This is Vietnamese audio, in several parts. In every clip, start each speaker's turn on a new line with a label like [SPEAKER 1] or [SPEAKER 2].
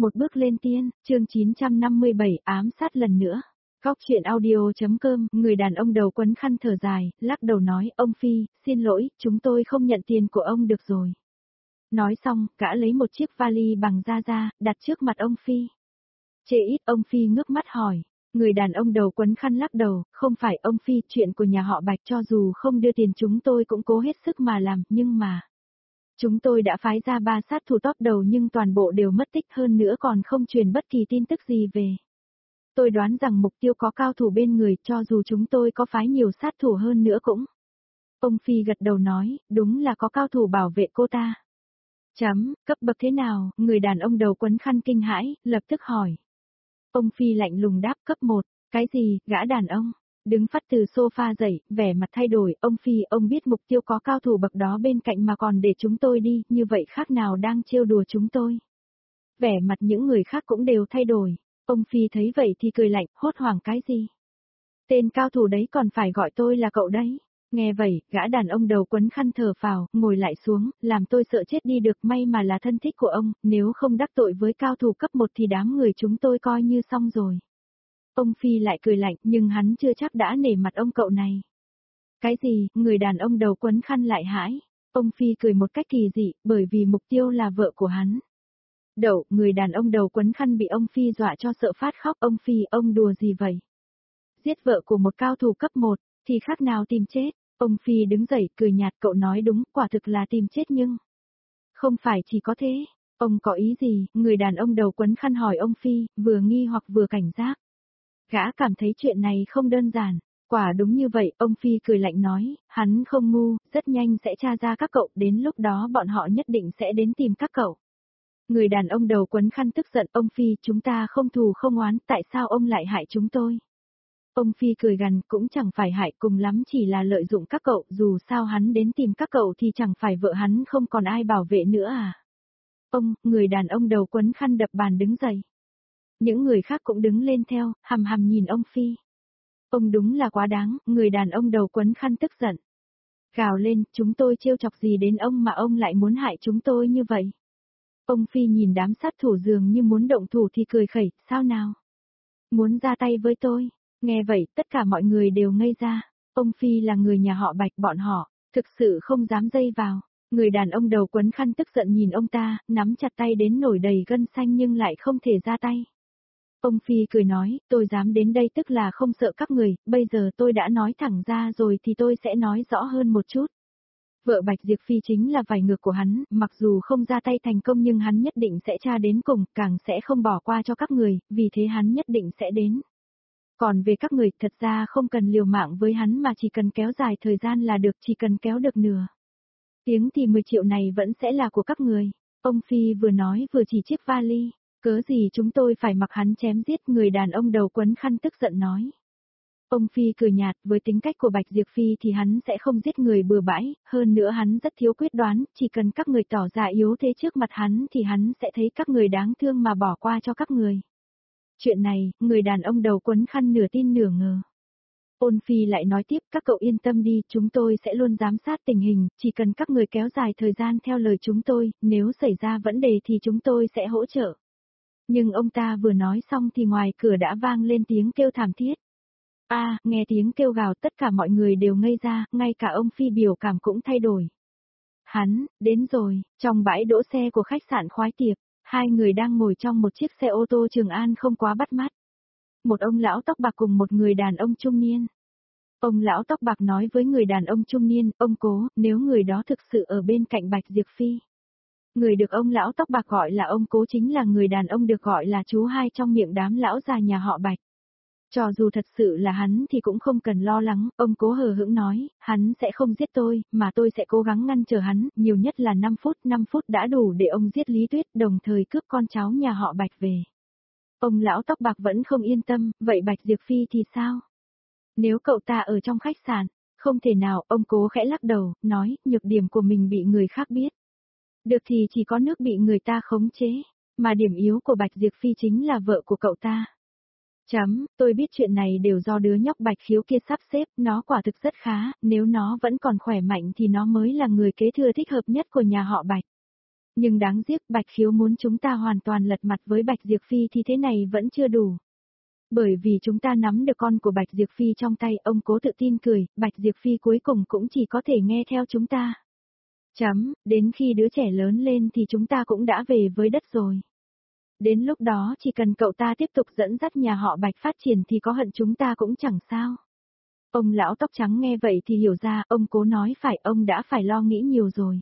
[SPEAKER 1] Một bước lên tiên, chương 957 ám sát lần nữa. Góc chuyện audio.com, người đàn ông đầu quấn khăn thở dài, lắc đầu nói, ông Phi, xin lỗi, chúng tôi không nhận tiền của ông được rồi. Nói xong, gã lấy một chiếc vali bằng da ra, đặt trước mặt ông Phi. Chê ít, ông Phi ngước mắt hỏi. Người đàn ông đầu quấn khăn lắc đầu, không phải ông Phi, chuyện của nhà họ Bạch cho dù không đưa tiền chúng tôi cũng cố hết sức mà làm, nhưng mà... Chúng tôi đã phái ra 3 sát thủ top đầu nhưng toàn bộ đều mất tích, hơn nữa còn không truyền bất kỳ tin tức gì về. Tôi đoán rằng mục tiêu có cao thủ bên người, cho dù chúng tôi có phái nhiều sát thủ hơn nữa cũng. Ông Phi gật đầu nói, đúng là có cao thủ bảo vệ cô ta. Cấp bậc thế nào? Người đàn ông đầu quấn khăn kinh hãi, lập tức hỏi. Ông Phi lạnh lùng đáp, cấp 1, cái gì, gã đàn ông? Đứng phắt từ sofa dậy, vẻ mặt thay đổi, ông Phi, ông biết mục tiêu có cao thủ bậc đó bên cạnh mà còn để chúng tôi đi, như vậy khác nào đang trêu đùa chúng tôi. Vẻ mặt những người khác cũng đều thay đổi, ông Phi thấy vậy thì cười lạnh, hốt hoảng cái gì? Tên cao thủ đấy còn phải gọi tôi là cậu đấy. Nghe vậy, gã đàn ông đầu quấn khăn thở phào, ngồi lại xuống, làm tôi sợ chết đi được, may mà là thân thích của ông, nếu không đắc tội với cao thủ cấp 1 thì đám người chúng tôi coi như xong rồi. Ông Phi lại cười lạnh, nhưng hắn chưa chắc đã nể mặt ông cậu này. Cái gì, người đàn ông đầu quấn khăn lại hãi. Ông Phi cười một cách kỳ dị, bởi vì mục tiêu là vợ của hắn. Đậu, người đàn ông đầu quấn khăn bị ông Phi dọa cho sợ phát khóc. Ông Phi, ông đùa gì vậy? Giết vợ của một cao thủ cấp 1, thì khác nào tìm chết. Ông Phi đứng dậy, cười nhạt, cậu nói đúng, quả thực là tìm chết nhưng... Không phải chỉ có thế. Ông có ý gì? Người đàn ông đầu quấn khăn hỏi ông Phi, vừa nghi hoặc vừa cảnh giác. Gã cảm thấy chuyện này không đơn giản. Quả đúng như vậy, ông Phi cười lạnh nói, hắn không ngu, rất nhanh sẽ tra ra các cậu, đến lúc đó bọn họ nhất định sẽ đến tìm các cậu. Người đàn ông đầu quấn khăn tức giận, ông Phi, chúng ta không thù không oán, tại sao ông lại hại chúng tôi? Ông Phi cười gằn, cũng chẳng phải hại, cùng lắm chỉ là lợi dụng các cậu, dù sao hắn đến tìm các cậu thì chẳng phải vợ hắn không còn ai bảo vệ nữa à? Ông, người đàn ông đầu quấn khăn đập bàn đứng dậy. Những người khác cũng đứng lên theo, hằm hằm nhìn ông Phi. Ông đúng là quá đáng, người đàn ông đầu quấn khăn tức giận. Gào lên, chúng tôi trêu chọc gì đến ông mà ông lại muốn hại chúng tôi như vậy? Ông Phi nhìn đám sát thủ dường như muốn động thủ thì cười khẩy, sao nào? Muốn ra tay với tôi? Nghe vậy, tất cả mọi người đều ngây ra. Ông Phi là người nhà họ Bạch, bọn họ, thực sự không dám dây vào. Người đàn ông đầu quấn khăn tức giận nhìn ông ta, nắm chặt tay đến nổi đầy gân xanh nhưng lại không thể ra tay. Ông Phi cười nói, tôi dám đến đây tức là không sợ các người, bây giờ tôi đã nói thẳng ra rồi thì tôi sẽ nói rõ hơn một chút. Vợ Bạch Diệp Phi chính là vải ngược của hắn, mặc dù không ra tay thành công nhưng hắn nhất định sẽ tra đến cùng, càng sẽ không bỏ qua cho các người, vì thế hắn nhất định sẽ đến. Còn về các người, thật ra không cần liều mạng với hắn mà chỉ cần kéo dài thời gian là được, chỉ cần kéo được nửa tiếng thì 10 triệu này vẫn sẽ là của các người. Ông Phi vừa nói vừa chỉ chiếc vali. Cớ gì chúng tôi phải mặc hắn chém giết, người đàn ông đầu quấn khăn tức giận nói. Ông Phi cười nhạt, với tính cách của Bạch Diệp Phi thì hắn sẽ không giết người bừa bãi, hơn nữa hắn rất thiếu quyết đoán, chỉ cần các người tỏ ra yếu thế trước mặt hắn thì hắn sẽ thấy các người đáng thương mà bỏ qua cho các người. Chuyện này, người đàn ông đầu quấn khăn nửa tin nửa ngờ. Ôn Phi lại nói tiếp, các cậu yên tâm đi, chúng tôi sẽ luôn giám sát tình hình, chỉ cần các người kéo dài thời gian theo lời chúng tôi, nếu xảy ra vấn đề thì chúng tôi sẽ hỗ trợ. Nhưng ông ta vừa nói xong thì ngoài cửa đã vang lên tiếng kêu thảm thiết. Nghe tiếng kêu gào tất cả mọi người đều ngây ra, ngay cả ông Phi biểu cảm cũng thay đổi. Hắn, đến rồi, trong bãi đỗ xe của khách sạn Khoái Tiệp, hai người đang ngồi trong một chiếc xe ô tô Trường An không quá bắt mắt. Một ông lão tóc bạc cùng một người đàn ông trung niên. Ông lão tóc bạc nói với người đàn ông trung niên, ông cố, nếu người đó thực sự ở bên cạnh Bạch Diệp Phi. Người được ông lão tóc bạc gọi là ông cố chính là người đàn ông được gọi là chú hai trong miệng đám lão già nhà họ Bạch. Cho dù thật sự là hắn thì cũng không cần lo lắng, ông cố hờ hững nói, hắn sẽ không giết tôi, mà tôi sẽ cố gắng ngăn trở hắn, nhiều nhất là 5 phút đã đủ để ông giết Lý Tuyết, đồng thời cướp con cháu nhà họ Bạch về. Ông lão tóc bạc vẫn không yên tâm, vậy Bạch Diệp Phi thì sao? Nếu cậu ta ở trong khách sạn, không thể nào, ông cố khẽ lắc đầu, nói, nhược điểm của mình bị người khác biết. Được thì chỉ có nước bị người ta khống chế, mà điểm yếu của Bạch Diệp Phi chính là vợ của cậu ta. Tôi biết chuyện này đều do đứa nhóc Bạch Khiếu kia sắp xếp, nó quả thực rất khá, nếu nó vẫn còn khỏe mạnh thì nó mới là người kế thừa thích hợp nhất của nhà họ Bạch. Nhưng đáng tiếc Bạch Khiếu muốn chúng ta hoàn toàn lật mặt với Bạch Diệp Phi thì thế này vẫn chưa đủ. Bởi vì chúng ta nắm được con của Bạch Diệp Phi trong tay, ông Cố tự tin cười, Bạch Diệp Phi cuối cùng cũng chỉ có thể nghe theo chúng ta. Đến khi đứa trẻ lớn lên thì chúng ta cũng đã về với đất rồi. Đến lúc đó chỉ cần cậu ta tiếp tục dẫn dắt nhà họ Bạch phát triển thì có hận chúng ta cũng chẳng sao. Ông lão tóc trắng nghe vậy thì hiểu ra, ông Cố nói phải, ông đã phải lo nghĩ nhiều rồi.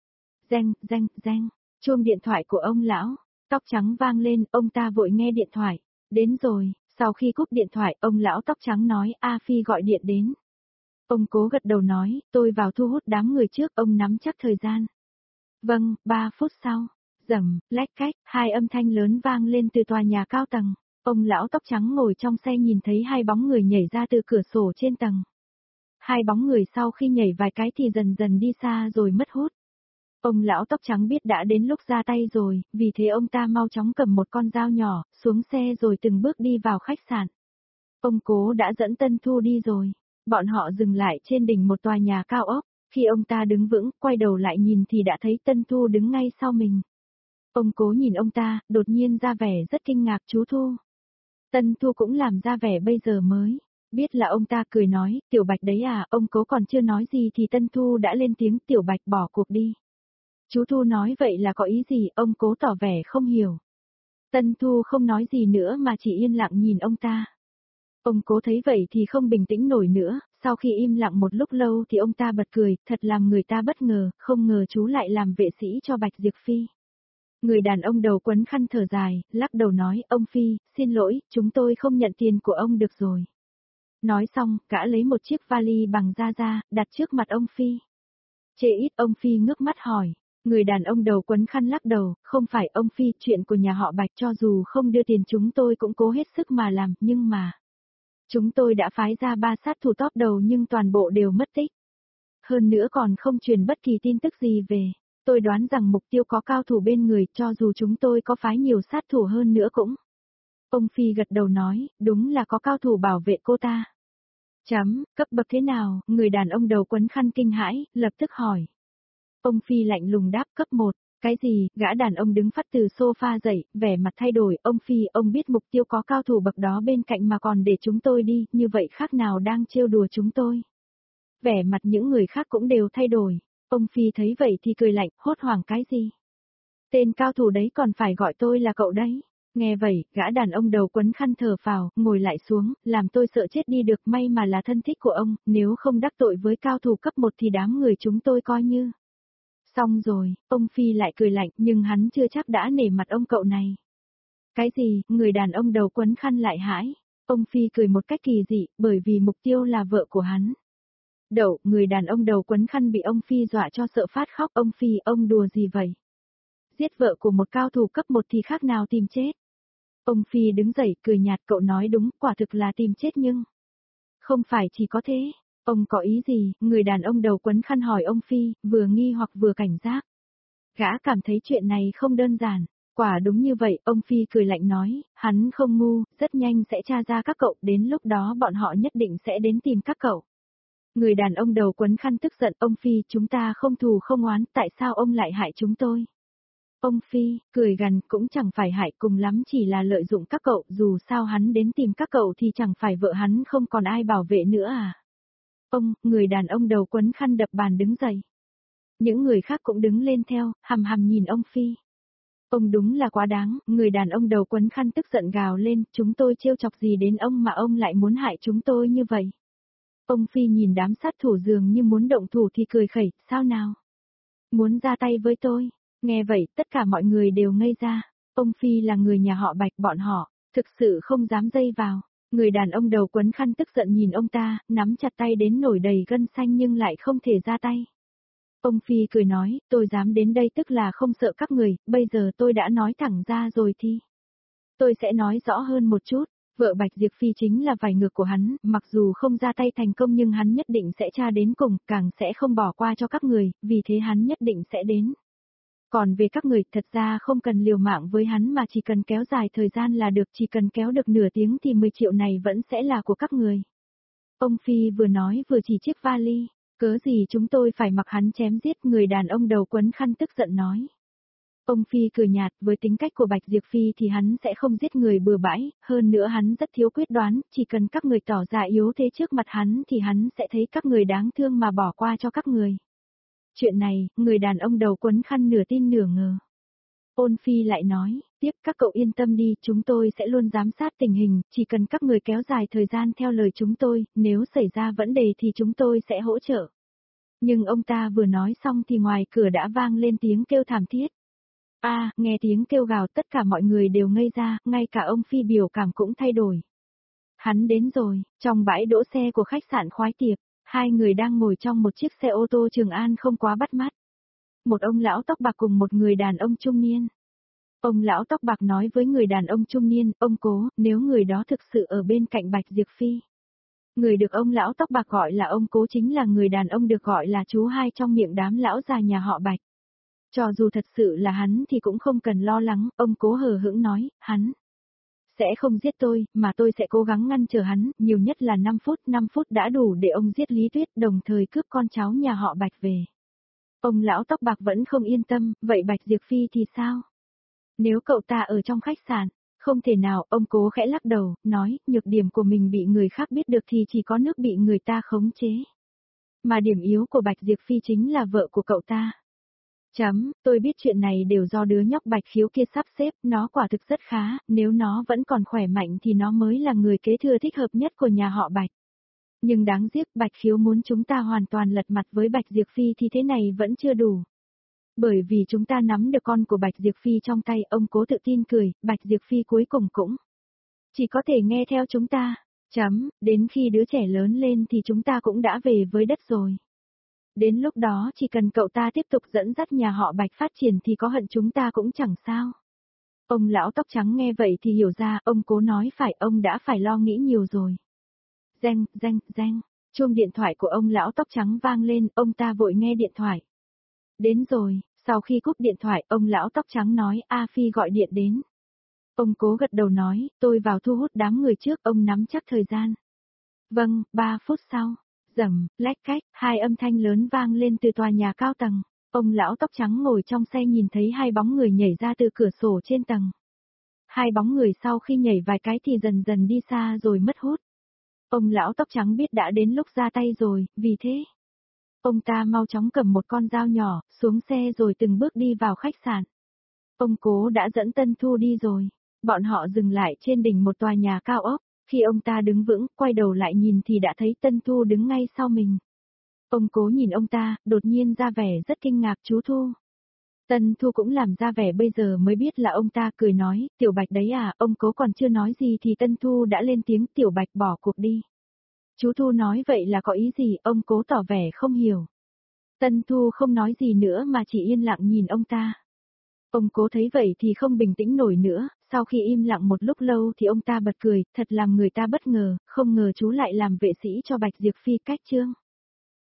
[SPEAKER 1] Reng, chuông điện thoại của ông lão, tóc trắng vang lên, ông ta vội nghe điện thoại. Đến rồi, sau khi cúp điện thoại, ông lão tóc trắng nói, A Phi gọi điện đến. Ông Cố gật đầu nói, tôi vào thu hút đám người trước, ông nắm chắc thời gian. Vâng, 3 phút sau, rầm, lách cách, hai âm thanh lớn vang lên từ tòa nhà cao tầng. Ông lão tóc trắng ngồi trong xe nhìn thấy hai bóng người nhảy ra từ cửa sổ trên tầng. Hai bóng người sau khi nhảy vài cái thì dần dần đi xa rồi mất hút. Ông lão tóc trắng biết đã đến lúc ra tay rồi, vì thế ông ta mau chóng cầm một con dao nhỏ, xuống xe rồi từng bước đi vào khách sạn. Ông Cố đã dẫn Tân Thu đi rồi. Bọn họ dừng lại trên đỉnh một tòa nhà cao ốc. Khi ông ta đứng vững, quay đầu lại nhìn thì đã thấy Tân Thu đứng ngay sau mình. Ông Cố nhìn ông ta, đột nhiên ra vẻ rất kinh ngạc, chú Thu. Tân Thu cũng làm ra vẻ bây giờ mới. Biết là ông ta cười nói, Tiểu Bạch đấy à, ông Cố còn chưa nói gì thì Tân Thu đã lên tiếng, Tiểu Bạch bỏ cuộc đi. Chú Thu nói vậy là có ý gì, ông Cố tỏ vẻ không hiểu. Tân Thu không nói gì nữa mà chỉ yên lặng nhìn ông ta. Ông Cố thấy vậy thì không bình tĩnh nổi nữa, sau khi im lặng một lúc lâu thì ông ta bật cười, thật làm người ta bất ngờ, không ngờ chú lại làm vệ sĩ cho Bạch Diệp Phi. Người đàn ông đầu quấn khăn thở dài, lắc đầu nói, ông Phi, xin lỗi, chúng tôi không nhận tiền của ông được rồi. Nói xong, gã lấy một chiếc vali bằng da ra, đặt trước mặt ông Phi. Chê ít, ông Phi ngước mắt hỏi. Người đàn ông đầu quấn khăn lắc đầu, không phải ông Phi, chuyện của nhà họ Bạch cho dù không đưa tiền chúng tôi cũng cố hết sức mà làm, nhưng mà... Chúng tôi đã phái ra 3 sát thủ top đầu nhưng toàn bộ đều mất tích. Hơn nữa còn không truyền bất kỳ tin tức gì về. Tôi đoán rằng mục tiêu có cao thủ bên người cho dù chúng tôi có phái nhiều sát thủ hơn nữa cũng. Ông Phi gật đầu nói, đúng là có cao thủ bảo vệ cô ta. Cấp bậc thế nào, người đàn ông đầu quấn khăn kinh hãi, lập tức hỏi. Ông Phi lạnh lùng đáp cấp 1. Cái gì, gã đàn ông đứng phắt từ sofa dậy, vẻ mặt thay đổi, ông Phi, ông biết mục tiêu có cao thủ bậc đó bên cạnh mà còn để chúng tôi đi, như vậy khác nào đang trêu đùa chúng tôi. Vẻ mặt những người khác cũng đều thay đổi, ông Phi thấy vậy thì cười lạnh, hốt hoảng cái gì. Tên cao thủ đấy còn phải gọi tôi là cậu đấy. Nghe vậy, gã đàn ông đầu quấn khăn thở phào, ngồi lại xuống, làm tôi sợ chết đi được, may mà là thân thích của ông, nếu không đắc tội với cao thủ cấp 1 thì đám người chúng tôi coi như. Xong rồi, ông Phi lại cười lạnh, nhưng hắn chưa chắc đã nể mặt ông cậu này. Cái gì, người đàn ông đầu quấn khăn lại hãi. Ông Phi cười một cách kỳ dị, bởi vì mục tiêu là vợ của hắn. Đậu, người đàn ông đầu quấn khăn bị ông Phi dọa cho sợ phát khóc, ông Phi, ông đùa gì vậy? Giết vợ của một cao thủ cấp 1 thì khác nào tìm chết. Ông Phi đứng dậy, cười nhạt, cậu nói đúng, quả thực là tìm chết nhưng... Không phải chỉ có thế. Ông có ý gì? Người đàn ông đầu quấn khăn hỏi ông Phi, vừa nghi hoặc vừa cảnh giác. Gã cảm thấy chuyện này không đơn giản. Quả đúng như vậy, ông Phi cười lạnh nói, hắn không ngu, rất nhanh sẽ tra ra các cậu, đến lúc đó bọn họ nhất định sẽ đến tìm các cậu. Người đàn ông đầu quấn khăn tức giận, ông Phi, chúng ta không thù không oán, tại sao ông lại hại chúng tôi? Ông Phi, cười gằn, cũng chẳng phải hại, cùng lắm chỉ là lợi dụng các cậu, dù sao hắn đến tìm các cậu thì chẳng phải vợ hắn không còn ai bảo vệ nữa à? Ông, người đàn ông đầu quấn khăn đập bàn đứng dậy. Những người khác cũng đứng lên theo, hằm hằm nhìn ông Phi. Ông đúng là quá đáng, người đàn ông đầu quấn khăn tức giận gào lên, chúng tôi trêu chọc gì đến ông mà ông lại muốn hại chúng tôi như vậy. Ông Phi nhìn đám sát thủ dường như muốn động thủ thì cười khẩy, sao nào? Muốn ra tay với tôi? Nghe vậy, tất cả mọi người đều ngây ra. Ông Phi là người nhà họ Bạch, bọn họ thực sự không dám dây vào. Người đàn ông đầu quấn khăn tức giận nhìn ông ta, nắm chặt tay đến nổi đầy gân xanh nhưng lại không thể ra tay. Ông Phi cười nói, tôi dám đến đây tức là không sợ các người, bây giờ tôi đã nói thẳng ra rồi thì. Tôi sẽ nói rõ hơn một chút, vợ Bạch Diệp Phi chính là vải ngược của hắn, mặc dù không ra tay thành công nhưng hắn nhất định sẽ tra đến cùng, càng sẽ không bỏ qua cho các người, vì thế hắn nhất định sẽ đến. Còn về các người, thật ra không cần liều mạng với hắn mà chỉ cần kéo dài thời gian là được, chỉ cần kéo được nửa tiếng thì 10 triệu này vẫn sẽ là của các người. Ông Phi vừa nói vừa chỉ chiếc vali, cớ gì chúng tôi phải mặc hắn chém giết, người đàn ông đầu quấn khăn tức giận nói. Ông Phi cười nhạt, với tính cách của Bạch Diệp Phi thì hắn sẽ không giết người bừa bãi, hơn nữa hắn rất thiếu quyết đoán, chỉ cần các người tỏ ra yếu thế trước mặt hắn thì hắn sẽ thấy các người đáng thương mà bỏ qua cho các người. Chuyện này, người đàn ông đầu quấn khăn nửa tin nửa ngờ. Ôn Phi lại nói, tiếp các cậu yên tâm đi, chúng tôi sẽ luôn giám sát tình hình, chỉ cần các người kéo dài thời gian theo lời chúng tôi, nếu xảy ra vấn đề thì chúng tôi sẽ hỗ trợ. Nhưng ông ta vừa nói xong thì ngoài cửa đã vang lên tiếng kêu thảm thiết. Nghe tiếng kêu gào tất cả mọi người đều ngây ra, ngay cả ông Phi biểu cảm cũng thay đổi. Hắn đến rồi, trong bãi đỗ xe của khách sạn Khoái Tiệp, hai người đang ngồi trong một chiếc xe ô tô Trường An không quá bắt mắt. Một ông lão tóc bạc cùng một người đàn ông trung niên. Ông lão tóc bạc nói với người đàn ông trung niên, ông Cố, nếu người đó thực sự ở bên cạnh Bạch Diệp Phi. Người được ông lão tóc bạc gọi là ông Cố chính là người đàn ông được gọi là chú hai trong miệng đám lão già nhà họ Bạch. Cho dù thật sự là hắn thì cũng không cần lo lắng, ông Cố hờ hững nói, hắn sẽ không giết tôi, mà tôi sẽ cố gắng ngăn trở hắn, nhiều nhất là 5 phút đã đủ để ông giết Lý Tuyết, đồng thời cướp con cháu nhà họ Bạch về. Ông lão tóc bạc vẫn không yên tâm, vậy Bạch Diệp Phi thì sao? Nếu cậu ta ở trong khách sạn, không thể nào, ông Cố khẽ lắc đầu, nói, nhược điểm của mình bị người khác biết được thì chỉ có nước bị người ta khống chế. Mà điểm yếu của Bạch Diệp Phi chính là vợ của cậu ta. Tôi biết chuyện này đều do đứa nhóc Bạch Khiếu kia sắp xếp, nó quả thực rất khá, nếu nó vẫn còn khỏe mạnh thì nó mới là người kế thừa thích hợp nhất của nhà họ Bạch. Nhưng đáng tiếc Bạch Khiếu muốn chúng ta hoàn toàn lật mặt với Bạch Diệp Phi thì thế này vẫn chưa đủ. Bởi vì chúng ta nắm được con của Bạch Diệp Phi trong tay, ông Cố tự tin cười, Bạch Diệp Phi cuối cùng cũng chỉ có thể nghe theo chúng ta. Đến khi đứa trẻ lớn lên thì chúng ta cũng đã về với đất rồi. Đến lúc đó chỉ cần cậu ta tiếp tục dẫn dắt nhà họ Bạch phát triển thì có hận chúng ta cũng chẳng sao. Ông lão tóc trắng nghe vậy thì hiểu ra, ông Cố nói phải, ông đã phải lo nghĩ nhiều rồi. Reng, chuông điện thoại của ông lão tóc trắng vang lên, ông ta vội nghe điện thoại. Đến rồi, sau khi cúp điện thoại, ông lão tóc trắng nói, A Phi gọi điện đến. Ông Cố gật đầu nói, tôi vào thu hút đám người trước, ông nắm chắc thời gian. Vâng, 3 phút sau. Rầm, lách cách, hai âm thanh lớn vang lên từ tòa nhà cao tầng. Ông lão tóc trắng ngồi trong xe nhìn thấy hai bóng người nhảy ra từ cửa sổ trên tầng. Hai bóng người sau khi nhảy vài cái thì dần dần đi xa rồi mất hút. Ông lão tóc trắng biết đã đến lúc ra tay rồi, vì thế ông ta mau chóng cầm một con dao nhỏ, xuống xe rồi từng bước đi vào khách sạn. Ông Cố đã dẫn Tân Thu đi rồi. Bọn họ dừng lại trên đỉnh một tòa nhà cao ốc. Khi ông ta đứng vững, quay đầu lại nhìn thì đã thấy Tân Thu đứng ngay sau mình. Ông Cố nhìn ông ta, đột nhiên ra vẻ rất kinh ngạc, chú Thu. Tân Thu cũng làm ra vẻ bây giờ mới biết là ông ta, cười nói, Tiểu Bạch đấy à, ông Cố còn chưa nói gì thì Tân Thu đã lên tiếng, Tiểu Bạch bỏ cuộc đi. Chú Thu nói vậy là có ý gì, ông Cố tỏ vẻ không hiểu. Tân Thu không nói gì nữa mà chỉ yên lặng nhìn ông ta. Ông Cố thấy vậy thì không bình tĩnh nổi nữa, sau khi im lặng một lúc lâu thì ông ta bật cười, thật làm người ta bất ngờ, không ngờ chú lại làm vệ sĩ cho Bạch Diệp Phi cách chương.